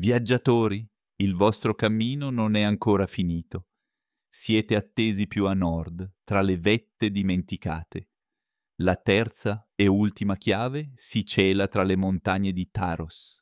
Viaggiatori, il vostro cammino non è ancora finito. Siete attesi più a nord, tra le vette dimenticate. La terza e ultima chiave si cela tra le montagne di Taros.